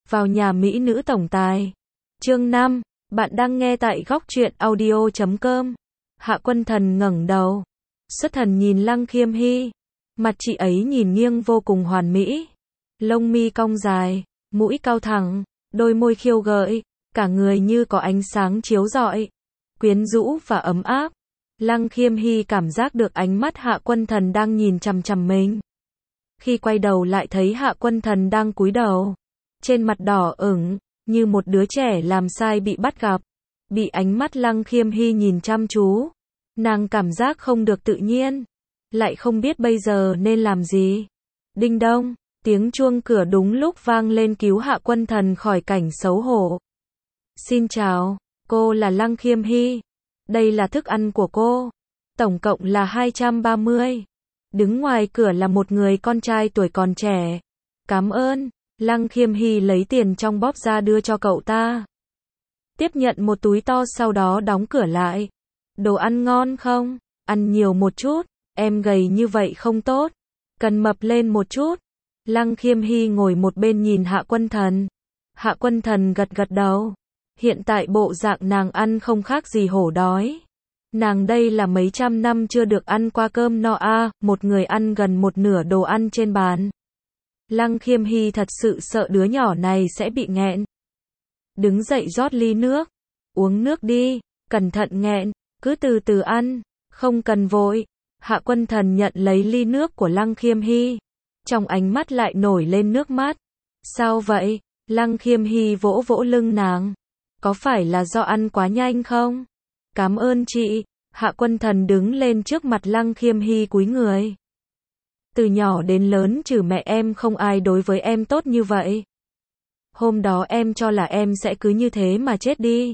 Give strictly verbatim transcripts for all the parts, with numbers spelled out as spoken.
vào nhà mỹ nữ tổng tài. Chương năm, bạn đang nghe tại góc truyện audio chấm com. Hạ Quân Thần ngẩng đầu, xuất thần nhìn Lăng Khiêm Hy. Mặt chị ấy nhìn nghiêng vô cùng hoàn mỹ. Lông mi cong dài, mũi cao thẳng, đôi môi khiêu gợi, cả người như có ánh sáng chiếu rọi, quyến rũ và ấm áp. Lăng Khiêm Hy cảm giác được ánh mắt Hạ Quân Thần đang nhìn chằm chằm mình. Khi quay đầu lại thấy Hạ Quân Thần đang cúi đầu, trên mặt đỏ ửng, như một đứa trẻ làm sai bị bắt gặp. Bị ánh mắt Lăng Khiêm Hy nhìn chăm chú, nàng cảm giác không được tự nhiên, lại không biết bây giờ nên làm gì. Đinh đong, tiếng chuông cửa đúng lúc vang lên cứu Hạ Quân Thần khỏi cảnh xấu hổ. Xin chào, cô là Lăng Khiêm Hy. Đây là thức ăn của cô. Tổng cộng là hai trăm ba mươi. Đứng ngoài cửa là một người con trai tuổi còn trẻ. Cảm ơn. Lăng Khiêm Hy lấy tiền trong bóp ra đưa cho cậu ta. Tiếp nhận một túi to sau đó đóng cửa lại. Đồ ăn ngon không? Ăn nhiều một chút. Em gầy như vậy không tốt. Cần mập lên một chút. Lăng Khiêm Hy ngồi một bên nhìn Hạ Quân Thần. Hạ Quân Thần gật gật đầu. Hiện tại bộ dạng nàng ăn không khác gì hổ đói. Nàng đây là mấy trăm năm chưa được ăn qua cơm no a, à, một người ăn gần một nửa đồ ăn trên bàn. Lăng Khiêm Hy thật sự sợ đứa nhỏ này sẽ bị nghẹn. Đứng dậy rót ly nước. Uống nước đi, cẩn thận nghẹn, cứ từ từ ăn, không cần vội. Hạ Quân Thần nhận lấy ly nước của Lăng Khiêm Hy. Trong ánh mắt lại nổi lên nước mắt. Sao vậy? Lăng Khiêm Hy vỗ vỗ lưng nàng. Có phải là do ăn quá nhanh không? Cảm ơn chị. Hạ Quân Thần đứng lên trước mặt Lăng Khiêm Hy cúi người. Từ nhỏ đến lớn trừ mẹ em không ai đối với em tốt như vậy. Hôm đó em cho là em sẽ cứ như thế mà chết đi.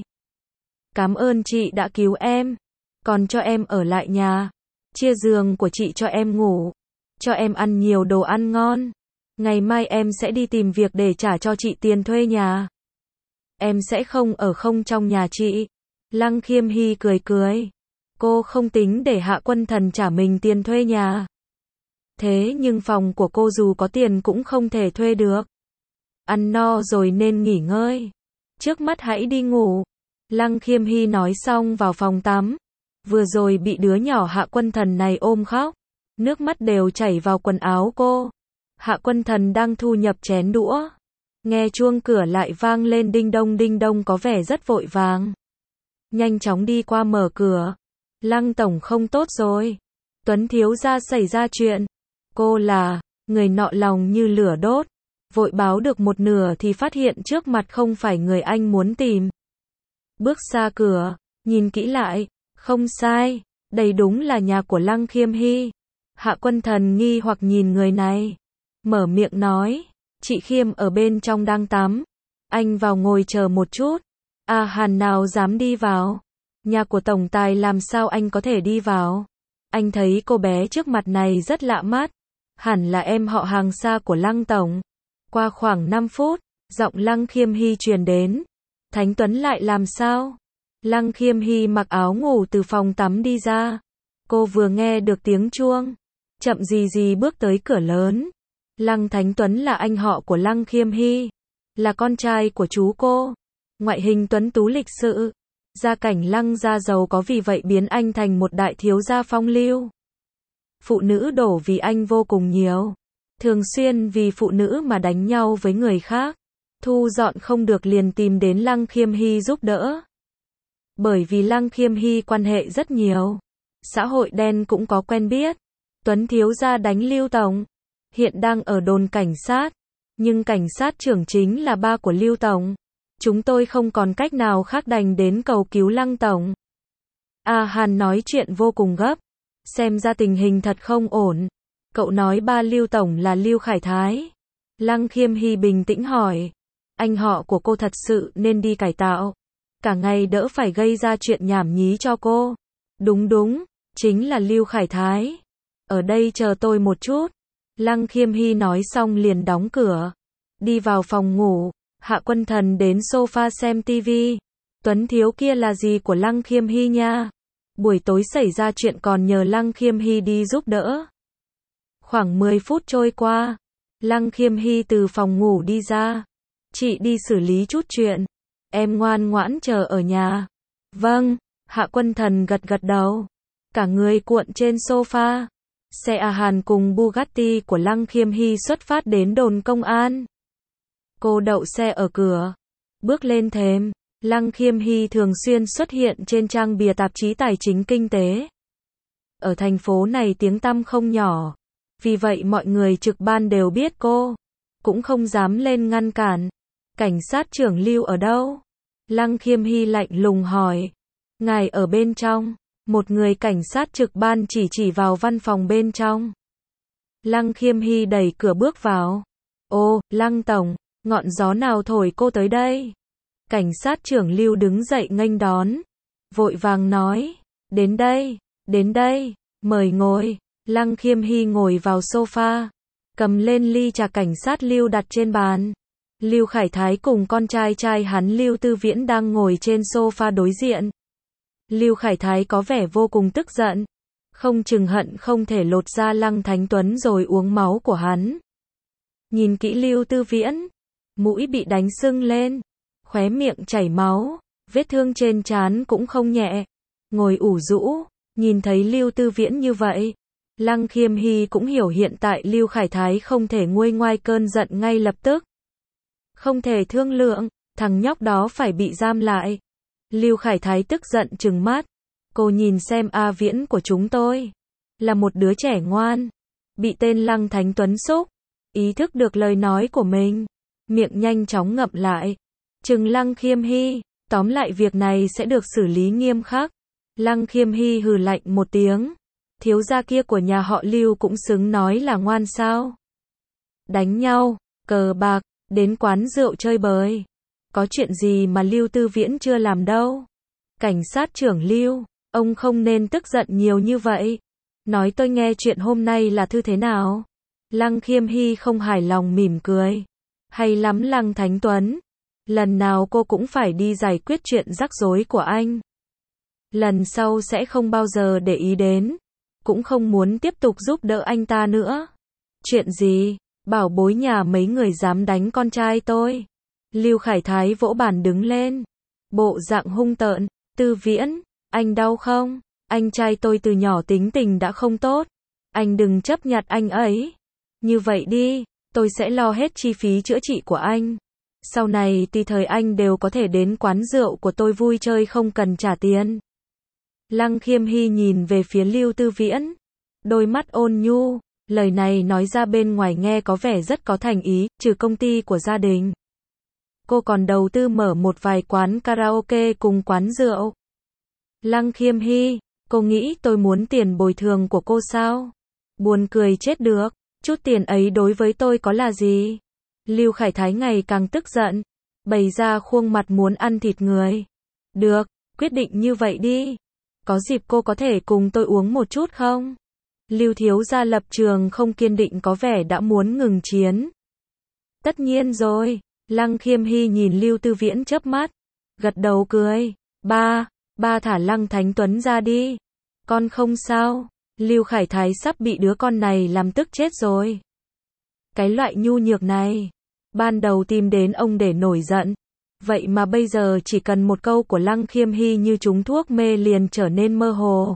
Cảm ơn chị đã cứu em. Còn cho em ở lại nhà. Chia giường của chị cho em ngủ. Cho em ăn nhiều đồ ăn ngon. Ngày mai em sẽ đi tìm việc để trả cho chị tiền thuê nhà. Em sẽ không ở không trong nhà chị. Lăng Khiêm Hy cười cười. Cô không tính để Hạ Quân Thần trả mình tiền thuê nhà. Thế nhưng phòng của cô dù có tiền cũng không thể thuê được. Ăn no rồi nên nghỉ ngơi. Trước mắt hãy đi ngủ. Lăng Khiêm Hy nói xong vào phòng tắm. Vừa rồi bị đứa nhỏ Hạ Quân Thần này ôm khóc. Nước mắt đều chảy vào quần áo cô. Hạ Quân Thần đang thu nhập chén đũa. Nghe chuông cửa lại vang lên đinh đông đinh đông có vẻ rất vội vàng. Nhanh chóng đi qua mở cửa. Lăng tổng không tốt rồi. Tuấn thiếu gia xảy ra chuyện. Cô là, người nọ lòng như lửa đốt. Vội báo được một nửa thì phát hiện trước mặt không phải người anh muốn tìm. Bước xa cửa, nhìn kỹ lại, không sai, đây đúng là nhà của Lăng Khiêm Hy. Hạ Quân Thần nghi hoặc nhìn người này. Mở miệng nói. Chị Khiêm ở bên trong đang tắm. Anh vào ngồi chờ một chút. À Hàn nào dám đi vào. Nhà của tổng tài làm sao anh có thể đi vào. Anh thấy cô bé trước mặt này rất lạ mắt. Hẳn là em họ hàng xa của Lăng tổng. Qua khoảng năm phút, giọng Lăng Khiêm Hy truyền đến. Thánh Tuấn lại làm sao? Lăng Khiêm Hy mặc áo ngủ từ phòng tắm đi ra. Cô vừa nghe được tiếng chuông. Chậm gì gì bước tới cửa lớn. Lăng Thánh Tuấn là anh họ của Lăng Khiêm Hy. Là con trai của chú cô. Ngoại hình tuấn tú lịch sự. Gia cảnh Lăng gia giàu có vì vậy biến anh thành một đại thiếu gia phong lưu. Phụ nữ đổ vì anh vô cùng nhiều. Thường xuyên vì phụ nữ mà đánh nhau với người khác. Thu dọn không được liền tìm đến Lăng Khiêm Hy giúp đỡ. Bởi vì Lăng Khiêm Hy quan hệ rất nhiều. Xã hội đen cũng có quen biết. Tuấn thiếu gia đánh Lưu tổng. Hiện đang ở đồn cảnh sát. Nhưng cảnh sát trưởng chính là ba của Lưu tổng. Chúng tôi không còn cách nào khác đành đến cầu cứu Lăng tổng. A Hàn nói chuyện vô cùng gấp. Xem ra tình hình thật không ổn. Cậu nói ba Lưu tổng là Lưu Khải Thái. Lăng Khiêm Hy bình tĩnh hỏi. Anh họ của cô thật sự nên đi cải tạo. Cả ngày đỡ phải gây ra chuyện nhảm nhí cho cô. Đúng đúng, chính là Lưu Khải Thái. Ở đây chờ tôi một chút. Lăng Khiêm Hy nói xong liền đóng cửa. Đi vào phòng ngủ. Hạ Quân Thần đến sofa xem tivi. Tuấn thiếu kia là gì của Lăng Khiêm Hy nha. Buổi tối xảy ra chuyện còn nhờ Lăng Khiêm Hy đi giúp đỡ. Khoảng mười phút trôi qua. Lăng Khiêm Hy từ phòng ngủ đi ra. Chị đi xử lý chút chuyện. Em ngoan ngoãn chờ ở nhà. Vâng, Hạ Quân Thần gật gật đầu. Cả người cuộn trên sofa. Xe A Hàn cùng Bugatti của Lăng Khiêm Hy xuất phát đến đồn công an. Cô đậu xe ở cửa. Bước lên thềm. Lăng Khiêm Hy thường xuyên xuất hiện trên trang bìa tạp chí tài chính kinh tế. Ở thành phố này tiếng tăm không nhỏ. Vì vậy mọi người trực ban đều biết cô. Cũng không dám lên ngăn cản. Cảnh sát trưởng Lưu ở đâu? Lăng Khiêm Hy lạnh lùng hỏi. Ngài ở bên trong. Một người cảnh sát trực ban chỉ chỉ vào văn phòng bên trong. Lăng Khiêm Hy đẩy cửa bước vào. Ô, Lăng Tổng, ngọn gió nào thổi cô tới đây? Cảnh sát trưởng Lưu đứng dậy nghênh đón. Vội vàng nói. Đến đây, đến đây, mời ngồi. Lăng Khiêm Hy ngồi vào sofa. Cầm lên ly trà cảnh sát Lưu đặt trên bàn. Lưu Khải Thái cùng con trai trai hắn Lưu Tư Viễn đang ngồi trên sofa đối diện. Lưu Khải Thái có vẻ vô cùng tức giận. Không chừng hận không thể lột ra Lăng Thánh Tuấn rồi uống máu của hắn. Nhìn kỹ Lưu Tư Viễn. Mũi bị đánh sưng lên. Khóe miệng chảy máu. Vết thương trên trán cũng không nhẹ. Ngồi ủ rũ. Nhìn thấy Lưu Tư Viễn như vậy. Lăng Khiêm Hy cũng hiểu hiện tại Lưu Khải Thái không thể nguôi ngoai cơn giận ngay lập tức. Không thể thương lượng. Thằng nhóc đó phải bị giam lại. Lưu Khải Thái tức giận trừng mắt. Cô nhìn xem A Viễn của chúng tôi. Là một đứa trẻ ngoan. Bị tên Lăng Thánh Tuấn xúc. Ý thức được lời nói của mình. Miệng nhanh chóng ngậm lại. Trừng Lăng Khiêm Hy. Tóm lại việc này sẽ được xử lý nghiêm khắc. Lăng Khiêm Hy hừ lạnh một tiếng. Thiếu gia kia của nhà họ Lưu cũng xứng nói là ngoan sao. Đánh nhau, cờ bạc, đến quán rượu chơi bời. Có chuyện gì mà Lưu Tư Viễn chưa làm đâu. Cảnh sát trưởng Lưu, ông không nên tức giận nhiều như vậy. Nói tôi nghe chuyện hôm nay là thư thế nào. Lăng Khiêm Hy không hài lòng mỉm cười. Hay lắm Lăng Thánh Tuấn. Lần nào cô cũng phải đi giải quyết chuyện rắc rối của anh. Lần sau sẽ không bao giờ để ý đến. Cũng không muốn tiếp tục giúp đỡ anh ta nữa. Chuyện gì? Bảo bối nhà mấy người dám đánh con trai tôi. Lưu Khải Thái vỗ bàn đứng lên. Bộ dạng hung tợn. Tư Viễn, anh đau không? Anh trai tôi từ nhỏ tính tình đã không tốt. Anh đừng chấp nhận anh ấy. Như vậy đi, tôi sẽ lo hết chi phí chữa trị của anh. Sau này tùy thời anh đều có thể đến quán rượu của tôi vui chơi không cần trả tiền. Lăng Khiêm Hy nhìn về phía Lưu Tư Viễn. Đôi mắt ôn nhu. Lời này nói ra bên ngoài nghe có vẻ rất có thành ý, trừ công ty của gia đình. Cô còn đầu tư mở một vài quán karaoke cùng quán rượu. Lăng Khiêm Hy, cô nghĩ tôi muốn tiền bồi thường của cô sao? Buồn cười chết được, chút tiền ấy đối với tôi có là gì? Lưu Khải Thái ngày càng tức giận, bày ra khuôn mặt muốn ăn thịt người. Được, quyết định như vậy đi. Có dịp cô có thể cùng tôi uống một chút không? Lưu thiếu gia lập trường không kiên định có vẻ đã muốn ngừng chiến. Tất nhiên rồi. Lăng Khiêm Hy nhìn Lưu Tư Viễn chớp mắt. Gật đầu cười. Ba, ba thả Lăng Thánh Tuấn ra đi. Con không sao. Lưu Khải Thái sắp bị đứa con này làm tức chết rồi. Cái loại nhu nhược này. Ban đầu tìm đến ông để nổi giận. Vậy mà bây giờ chỉ cần một câu của Lăng Khiêm Hy như trúng thuốc mê liền trở nên mơ hồ.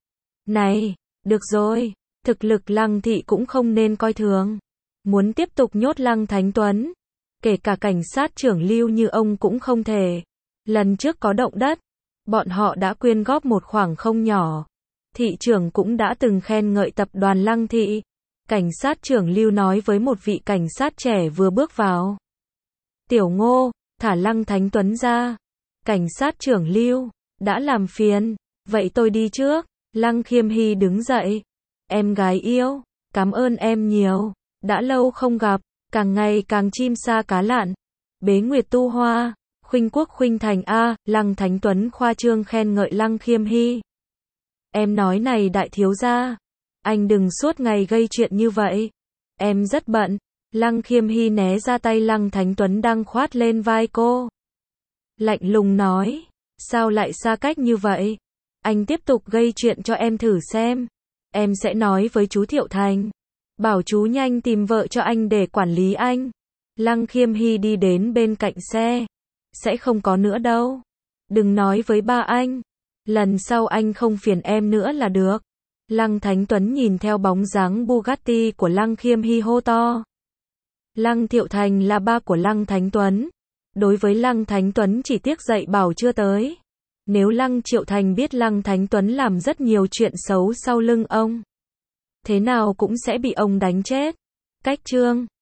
Này, được rồi. Thực lực Lăng thị cũng không nên coi thường. Muốn tiếp tục nhốt Lăng Thánh Tuấn. Kể cả cảnh sát trưởng Lưu như ông cũng không thể. Lần trước có động đất, bọn họ đã quyên góp một khoản không nhỏ. Thị trưởng cũng đã từng khen ngợi tập đoàn Lăng thị. Cảnh sát trưởng Lưu nói với một vị cảnh sát trẻ vừa bước vào. Tiểu Ngô, thả Lăng Thánh Tuấn ra. Cảnh sát trưởng Lưu, đã làm phiền, vậy tôi đi trước. Lăng Khiêm Hy đứng dậy. Em gái yêu, cảm ơn em nhiều. Đã lâu không gặp. Càng ngày càng chim sa cá lặn. Bế Nguyệt Tu Hoa, khuynh quốc khuynh thành a. Lăng Thánh Tuấn khoa trương khen ngợi Lăng Khiêm Hy. Em nói này đại thiếu gia, anh đừng suốt ngày gây chuyện như vậy. Em rất bận. Lăng Khiêm Hy né ra tay Lăng Thánh Tuấn đang khoát lên vai cô. Lạnh lùng nói, sao lại xa cách như vậy? Anh tiếp tục gây chuyện cho em thử xem. Em sẽ nói với chú Thiệu Thành. Bảo chú nhanh tìm vợ cho anh để quản lý anh. Lăng Khiêm Hy đi đến bên cạnh xe. Sẽ không có nữa đâu. Đừng nói với ba anh. Lần sau anh không phiền em nữa là được. Lăng Thánh Tuấn nhìn theo bóng dáng Bugatti của Lăng Khiêm Hy hô to. Lăng Thiệu Thành là ba của Lăng Thánh Tuấn. Đối với Lăng Thánh Tuấn chỉ tiếc dạy bảo chưa tới. Nếu Lăng Triệu Thành biết Lăng Thánh Tuấn làm rất nhiều chuyện xấu sau lưng ông, thế nào cũng sẽ bị ông đánh chết. Cách chương